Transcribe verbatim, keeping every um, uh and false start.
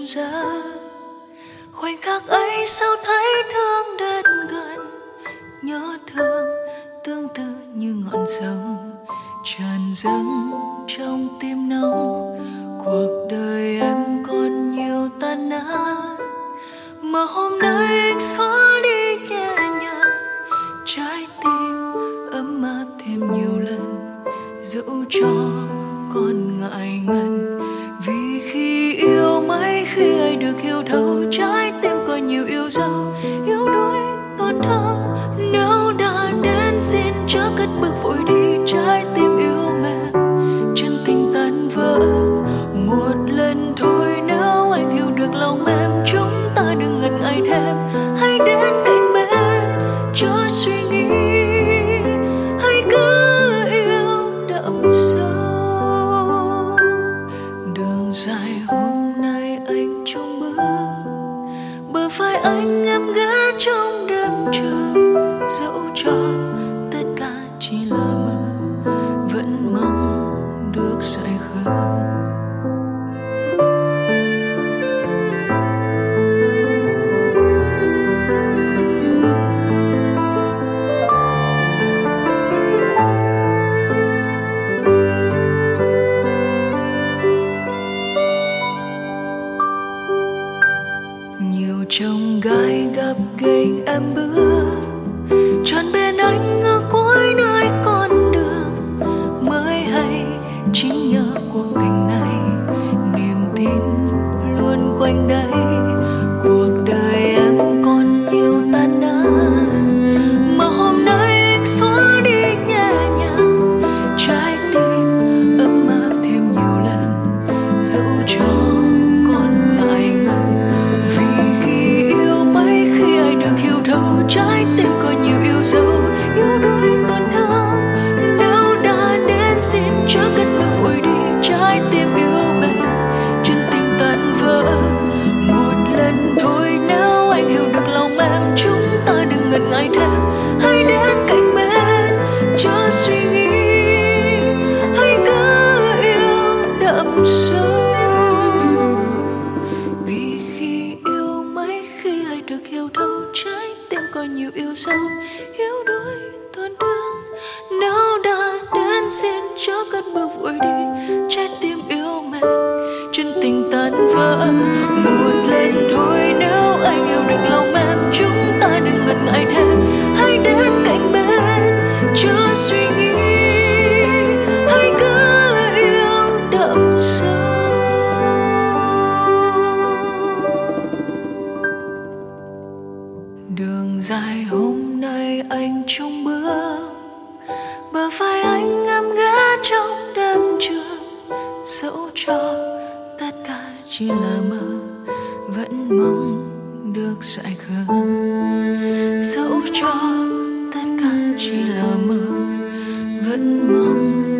ra. Khoảnh khắc ấy sao thấy thương đến gần, nhớ thương tương tự như ngọn sông tràn dâng trong tim nóng. Cuộc đời em còn nhiều tan nát, mà hôm nay anh xóa đi nhẹ nhàng. Trái tim ấm áp thêm nhiều lần, dẫu cho còn ngại ngần. Vì khi yêu mấy khi ai được hiểu thấu, trái tim có nhiều yêu dấu, yếu đuối tổn thương. Nếu đã đến xin chớ cất bước vội đi, trái tim yêu mềm chân tình tan vỡ. Một lần thôi nếu anh hiểu được lòng em, chúng ta đừng ngần ngại thêm. Hãy đến cạnh bên cho suy nghĩ, hãy cứ yêu đậm sâu. Đường dài hôm nay anh chung bước, bờ vai anh em ghé trong đêm trường. Dẫu cho tất cả chỉ là mơ, vẫn mong được giải khơi. Nhiều chông gai gập ghềnh em bước tròn bên anh ở cuối nơi con đường. Mới hay chính nhờ cuộc tình này, niềm tin luôn quanh đây. Cuộc đời em còn nhiều tan nát, mà hôm nay anh xóa đi nhẹ nhàng. Trái tim ấm áp thêm nhiều lần, dẫu cho còn ngại ngần. Vì khi yêu mấy khi ai được hiểu thấu, trái tim có nhiều yêu dấu, yếu đuối tổn thương. Nếu đã đến xin chớ cất bước vội đi, trái tim yêu mềm chân tình tan vỡ. Một lần thôi nếu anh hiểu được lòng em, chúng ta đừng ngần ngại thêm. Hãy đến cạnh bên cho suy nghĩ, hãy cứ yêu đậm sâu. Vì khi yêu mấy khi ai được hiểu đâu, trái tim có nhiều yêu dấu, yếu đuối tổn thương. Nếu đã đến xin chớ cất bước vội đi, trái tim yêu mềm chân tình tan vỡ. Một lần thôi nếu anh yêu được lòng em, chúng ta đừng ngần ngại thêm. Hãy đến cạnh bên cho suy nghĩ, hãy cứ yêu đậm sâu. Đường dài hôm nay anh chung bước, bờ vai anh em ghé trong đêm trường. Dẫu cho tất cả chỉ là mơ, vẫn mong được giải khơi. Dẫu cho tất cả chỉ là mơ, vẫn mong